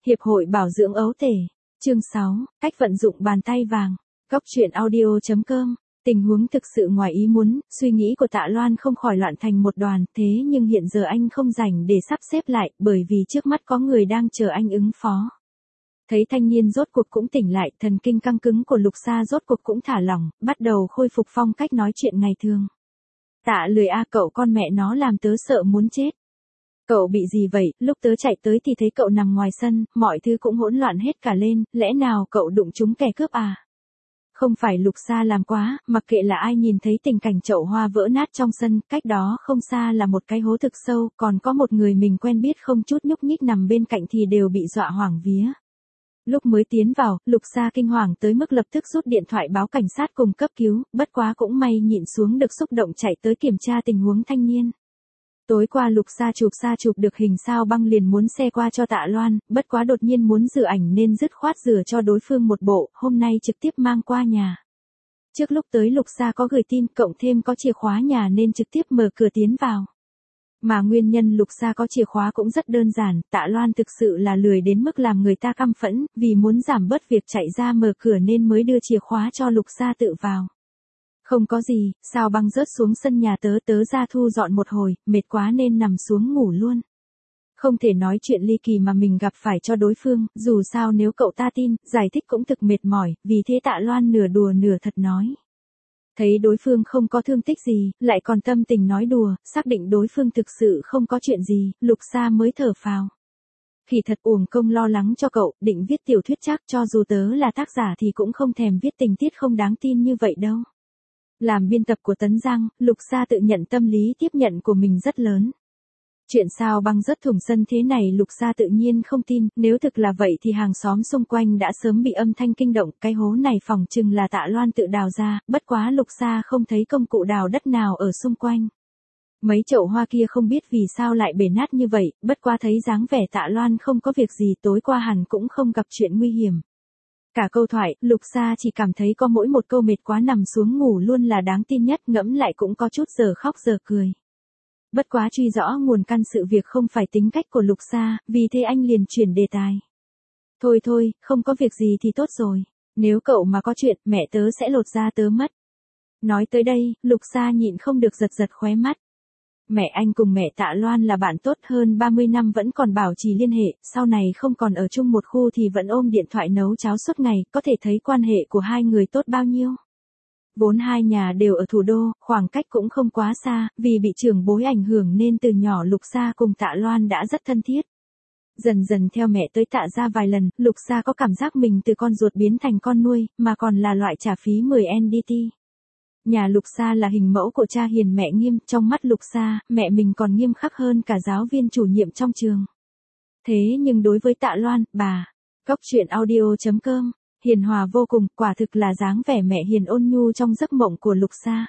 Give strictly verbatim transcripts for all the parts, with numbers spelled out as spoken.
Hiệp hội Bảo dưỡng ấu tể. Chương sáu, cách vận dụng bàn tay vàng. Góc truyện audio.com. Tình huống thực sự ngoài ý muốn, suy nghĩ của Tạ Loan không khỏi loạn thành một đoàn, thế nhưng hiện giờ anh không rảnh để sắp xếp lại, bởi vì trước mắt có người đang chờ anh ứng phó. Thấy thanh niên rốt cuộc cũng tỉnh lại, thần kinh căng cứng của Lục Sa rốt cuộc cũng thả lỏng, bắt đầu khôi phục phong cách nói chuyện ngày thường. Tạ lười a cậu con mẹ nó làm tớ sợ muốn chết. Cậu bị gì vậy? Lúc tớ chạy tới thì thấy cậu nằm ngoài sân, mọi thứ cũng hỗn loạn hết cả lên, lẽ nào cậu đụng trúng kẻ cướp à? Không phải Lục Sa làm quá, mặc kệ là ai nhìn thấy tình cảnh chậu hoa vỡ nát trong sân, cách đó không xa là một cái hố thực sâu, còn có một người mình quen biết không chút nhúc nhích nằm bên cạnh thì đều bị dọa hoảng vía. Lúc mới tiến vào, Lục Sa kinh hoàng tới mức lập tức rút điện thoại báo cảnh sát cùng cấp cứu, bất quá cũng may nhịn xuống được xúc động chạy tới kiểm tra tình huống thanh niên. Tối qua Lục Sa chụp xa chụp được hình sao băng liền muốn xe qua cho Tạ Loan, bất quá đột nhiên muốn rửa ảnh nên dứt khoát rửa cho đối phương một bộ, hôm nay trực tiếp mang qua nhà. Trước lúc tới Lục Sa có gửi tin, cộng thêm có chìa khóa nhà nên trực tiếp mở cửa tiến vào. Mà nguyên nhân Lục Sa có chìa khóa cũng rất đơn giản, Tạ Loan thực sự là lười đến mức làm người ta căm phẫn, vì muốn giảm bớt việc chạy ra mở cửa nên mới đưa chìa khóa cho Lục Sa tự vào. Không có gì, sao băng rớt xuống sân nhà tớ tớ ra thu dọn một hồi, mệt quá nên nằm xuống ngủ luôn. Không thể nói chuyện ly kỳ mà mình gặp phải cho đối phương, dù sao nếu cậu ta tin, giải thích cũng thực mệt mỏi, vì thế Tạ Loan nửa đùa nửa thật nói. Thấy đối phương không có thương tích gì, lại còn tâm tình nói đùa, xác định đối phương thực sự không có chuyện gì, Lục Sa mới thở phào. Khi thật uổng công lo lắng cho cậu, định viết tiểu thuyết chắc cho dù tớ là tác giả thì cũng không thèm viết tình tiết không đáng tin như vậy đâu. Làm biên tập của Tấn Giang, Lục Sa tự nhận tâm lý tiếp nhận của mình rất lớn. Chuyện sao băng rớt thủng sân thế này Lục Sa tự nhiên không tin, nếu thực là vậy thì hàng xóm xung quanh đã sớm bị âm thanh kinh động, cái hố này phỏng chừng là Tạ Loan tự đào ra, bất quá Lục Sa không thấy công cụ đào đất nào ở xung quanh. Mấy chậu hoa kia không biết vì sao lại bể nát như vậy, bất quá thấy dáng vẻ Tạ Loan không có việc gì tối qua hẳn cũng không gặp chuyện nguy hiểm. Cả câu thoại, Lục Sa chỉ cảm thấy có mỗi một câu mệt quá nằm xuống ngủ luôn là đáng tin nhất, ngẫm lại cũng có chút giờ khóc giờ cười. Bất quá truy rõ nguồn căn sự việc không phải tính cách của Lục Sa, vì thế anh liền chuyển đề tài. Thôi thôi, không có việc gì thì tốt rồi, nếu cậu mà có chuyện, mẹ tớ sẽ lột da tớ mất. Nói tới đây, Lục Sa nhịn không được giật giật khóe mắt. Mẹ anh cùng mẹ Tạ Loan là bạn tốt hơn ba mươi năm vẫn còn bảo trì liên hệ, sau này không còn ở chung một khu thì vẫn ôm điện thoại nấu cháo suốt ngày, có thể thấy quan hệ của hai người tốt bao nhiêu. Vốn hai nhà đều ở thủ đô, khoảng cách cũng không quá xa, vì bị trưởng bối ảnh hưởng nên từ nhỏ Lục Sa cùng Tạ Loan đã rất thân thiết. Dần dần theo mẹ tới Tạ ra vài lần, Lục Sa có cảm giác mình từ con ruột biến thành con nuôi, mà còn là loại trả phí mười en đê tê. Nhà Lục Sa là hình mẫu của cha hiền mẹ nghiêm, trong mắt Lục Sa, mẹ mình còn nghiêm khắc hơn cả giáo viên chủ nhiệm trong trường. Thế nhưng đối với Tạ Loan, bà, góc truyện audio.com, hiền hòa vô cùng, quả thực là dáng vẻ mẹ hiền ôn nhu trong giấc mộng của Lục Sa.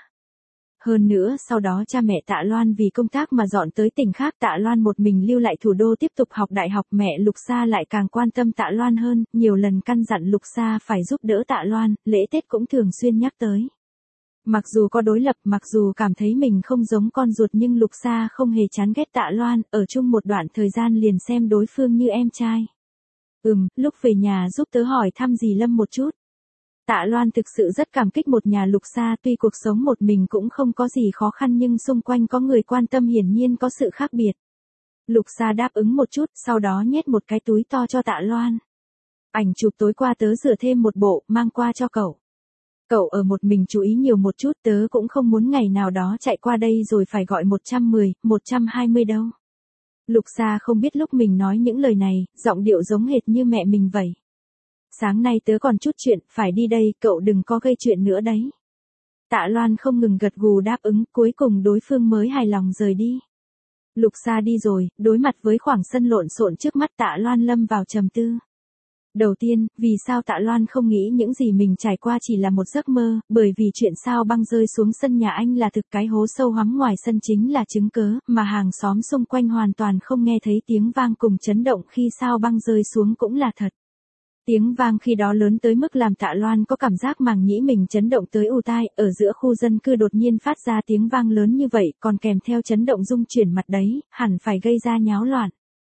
Hơn nữa sau đó cha mẹ Tạ Loan vì công tác mà dọn tới tỉnh khác, Tạ Loan một mình lưu lại thủ đô tiếp tục học đại học, mẹ Lục Sa lại càng quan tâm Tạ Loan hơn, nhiều lần căn dặn Lục Sa phải giúp đỡ Tạ Loan, lễ Tết cũng thường xuyên nhắc tới. Mặc dù có đối lập, mặc dù cảm thấy mình không giống con ruột nhưng Lục Sa không hề chán ghét Tạ Loan, ở chung một đoạn thời gian liền xem đối phương như em trai. Ừm, lúc về nhà giúp tớ hỏi thăm dì Lâm một chút. Tạ Loan thực sự rất cảm kích một nhà Lục Sa, tuy cuộc sống một mình cũng không có gì khó khăn nhưng xung quanh có người quan tâm hiển nhiên có sự khác biệt. Lục Sa đáp ứng một chút, sau đó nhét một cái túi to cho Tạ Loan. Ảnh chụp tối qua tớ rửa thêm một bộ, mang qua cho cậu. Cậu ở một mình chú ý nhiều một chút, tớ cũng không muốn ngày nào đó chạy qua đây rồi phải gọi một trăm mười, một trăm hai mươi đâu. Lục Sa không biết lúc mình nói những lời này, giọng điệu giống hệt như mẹ mình vậy. Sáng nay tớ còn chút chuyện, phải đi đây, cậu đừng có gây chuyện nữa đấy. Tạ Loan không ngừng gật gù đáp ứng, cuối cùng đối phương mới hài lòng rời đi. Lục Sa đi rồi, đối mặt với khoảng sân lộn xộn trước mắt Tạ Loan lâm vào trầm tư. Đầu tiên, vì sao Tạ Loan không nghĩ những gì mình trải qua chỉ là một giấc mơ, bởi vì chuyện sao băng rơi xuống sân nhà anh là thực, cái hố sâu hoắm ngoài sân chính là chứng cớ, mà hàng xóm xung quanh hoàn toàn không nghe thấy tiếng vang cùng chấn động khi sao băng rơi xuống cũng là thật. Tiếng vang khi đó lớn tới mức làm Tạ Loan có cảm giác màng nhĩ mình chấn động tới ù tai, ở giữa khu dân cư đột nhiên phát ra tiếng vang lớn như vậy, còn kèm theo chấn động rung chuyển mặt đấy, hẳn phải gây ra nháo loạn.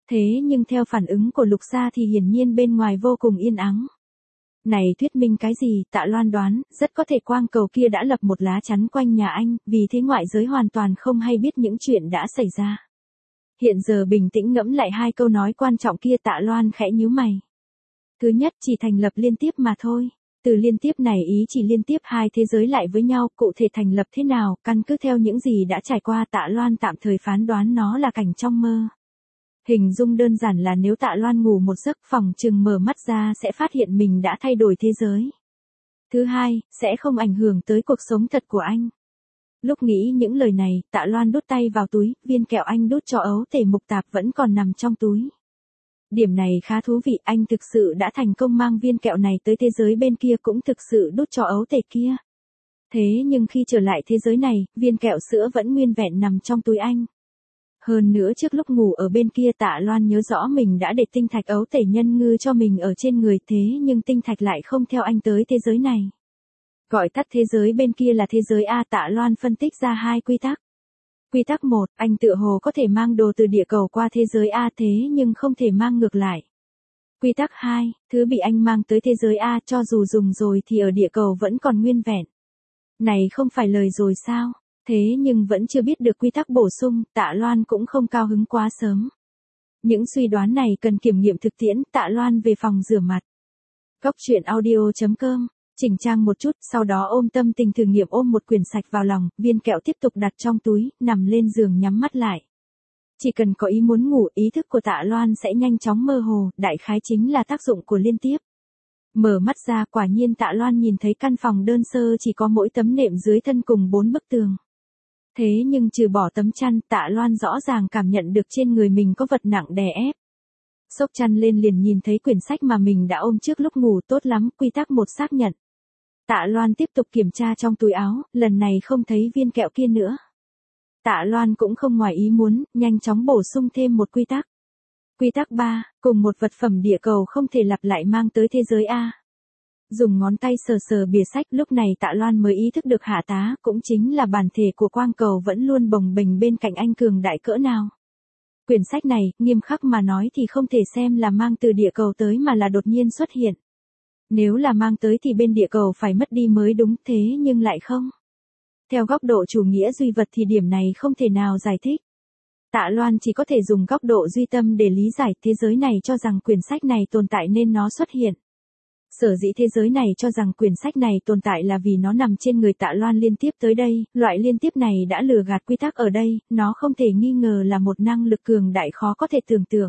Thế nhưng theo phản ứng của Lục Gia thì hiển nhiên bên ngoài vô cùng yên ắng. Này thuyết minh cái gì, Tạ Loan đoán, rất có thể quang cầu kia đã lập một lá chắn quanh nhà anh, vì thế ngoại giới hoàn toàn không hay biết những chuyện đã xảy ra. Hiện giờ bình tĩnh ngẫm lại hai câu nói quan trọng kia, Tạ Loan khẽ nhíu mày. Thứ nhất, chỉ thành lập liên tiếp mà thôi. Từ liên tiếp này ý chỉ liên tiếp hai thế giới lại với nhau, cụ thể thành lập thế nào, căn cứ theo những gì đã trải qua, Tạ Loan tạm thời phán đoán nó là cảnh trong mơ. Hình dung đơn giản là nếu Tạ Loan ngủ một giấc, phòng chừng mở mắt ra sẽ phát hiện mình đã thay đổi thế giới. Thứ hai, sẽ không ảnh hưởng tới cuộc sống thật của anh. Lúc nghĩ những lời này, Tạ Loan đút tay vào túi, viên kẹo anh đút cho ấu tể mục tạp vẫn còn nằm trong túi. Điểm này khá thú vị, anh thực sự đã thành công mang viên kẹo này tới thế giới bên kia, cũng thực sự đút cho ấu tể kia. Thế nhưng khi trở lại thế giới này, viên kẹo sữa vẫn nguyên vẹn nằm trong túi anh. Hơn nữa trước lúc ngủ ở bên kia, Tạ Loan nhớ rõ mình đã để tinh thạch ấu tể nhân ngư cho mình ở trên người, thế nhưng tinh thạch lại không theo anh tới thế giới này. Gọi tắt thế giới bên kia là thế giới A. Tạ Loan phân tích ra hai quy tắc. Quy tắc một, anh tựa hồ có thể mang đồ từ địa cầu qua thế giới A thế nhưng không thể mang ngược lại. Quy tắc hai, thứ bị anh mang tới thế giới A cho dù dùng rồi thì ở địa cầu vẫn còn nguyên vẹn. Này không phải lời rồi sao? Thế nhưng vẫn chưa biết được quy tắc bổ sung, Tạ Loan cũng không cao hứng quá sớm. Những suy đoán này cần kiểm nghiệm thực tiễn, Tạ Loan về phòng rửa mặt. Góc truyện audio chấm com, chỉnh trang một chút, sau đó ôm tâm tình thử nghiệm ôm một quyển sạch vào lòng, viên kẹo tiếp tục đặt trong túi, nằm lên giường nhắm mắt lại. Chỉ cần có ý muốn ngủ, ý thức của Tạ Loan sẽ nhanh chóng mơ hồ, đại khái chính là tác dụng của liên tiếp. Mở mắt ra, quả nhiên Tạ Loan nhìn thấy căn phòng đơn sơ chỉ có mỗi tấm nệm dưới thân cùng bốn bức tường. Thế nhưng trừ bỏ tấm chăn, Tạ Loan rõ ràng cảm nhận được trên người mình có vật nặng đè ép. Xốc chăn lên liền nhìn thấy quyển sách mà mình đã ôm trước lúc ngủ, tốt lắm, quy tắc một xác nhận. Tạ Loan tiếp tục kiểm tra trong túi áo, lần này không thấy viên kẹo kia nữa. Tạ Loan cũng không ngoài ý muốn, nhanh chóng bổ sung thêm một quy tắc. Quy tắc ba, cùng một vật phẩm địa cầu không thể lặp lại mang tới thế giới A. Dùng ngón tay sờ sờ bìa sách, lúc này Tạ Loan mới ý thức được Hạ Tá cũng chính là bản thể của quang cầu vẫn luôn bồng bềnh bên cạnh anh cường đại cỡ nào. Quyển sách này, nghiêm khắc mà nói thì không thể xem là mang từ địa cầu tới mà là đột nhiên xuất hiện. Nếu là mang tới thì bên địa cầu phải mất đi mới đúng, thế nhưng lại không. Theo góc độ chủ nghĩa duy vật thì điểm này không thể nào giải thích. Tạ Loan chỉ có thể dùng góc độ duy tâm để lý giải, thế giới này cho rằng quyển sách này tồn tại nên nó xuất hiện. Sở dĩ thế giới này cho rằng quyển sách này tồn tại là vì nó nằm trên người Tạ Loan liên tiếp tới đây, loại liên tiếp này đã lừa gạt quy tắc ở đây, nó không thể nghi ngờ là một năng lực cường đại khó có thể tưởng tượng.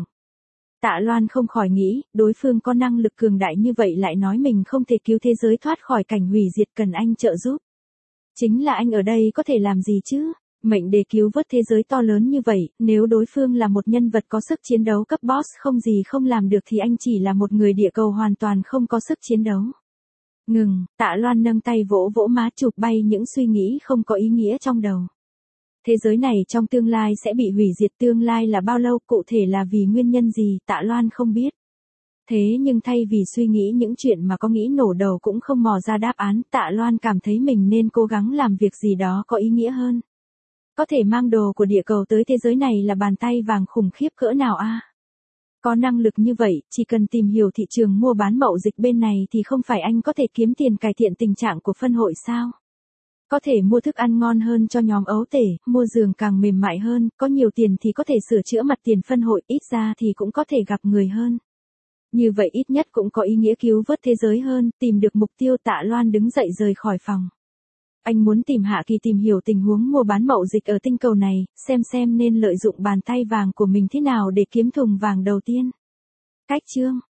Tạ Loan không khỏi nghĩ, đối phương có năng lực cường đại như vậy lại nói mình không thể cứu thế giới thoát khỏi cảnh hủy diệt cần anh trợ giúp. Chính là anh ở đây có thể làm gì chứ? Mệnh để cứu vớt thế giới to lớn như vậy, nếu đối phương là một nhân vật có sức chiến đấu cấp boss không gì không làm được thì anh chỉ là một người địa cầu hoàn toàn không có sức chiến đấu. Ngừng, Tạ Loan nâng tay vỗ vỗ má chụp bay những suy nghĩ không có ý nghĩa trong đầu. Thế giới này trong tương lai sẽ bị hủy diệt, tương lai là bao lâu, cụ thể là vì nguyên nhân gì, Tạ Loan không biết. Thế nhưng thay vì suy nghĩ những chuyện mà có nghĩ nổ đầu cũng không mò ra đáp án, Tạ Loan cảm thấy mình nên cố gắng làm việc gì đó có ý nghĩa hơn. Có thể mang đồ của địa cầu tới thế giới này là bàn tay vàng khủng khiếp cỡ nào a? À? Có năng lực như vậy, chỉ cần tìm hiểu thị trường mua bán mậu dịch bên này thì không phải anh có thể kiếm tiền cải thiện tình trạng của phân hội sao? Có thể mua thức ăn ngon hơn cho nhóm ấu tể, mua giường càng mềm mại hơn, có nhiều tiền thì có thể sửa chữa mặt tiền phân hội, ít ra thì cũng có thể gặp người hơn. Như vậy ít nhất cũng có ý nghĩa cứu vớt thế giới hơn, tìm được mục tiêu. Tạ Loan đứng dậy rời khỏi phòng. Anh muốn tìm Hạ Kỳ tìm hiểu tình huống mua bán mậu dịch ở tinh cầu này, xem xem nên lợi dụng bàn tay vàng của mình thế nào để kiếm thùng vàng đầu tiên. Cách chương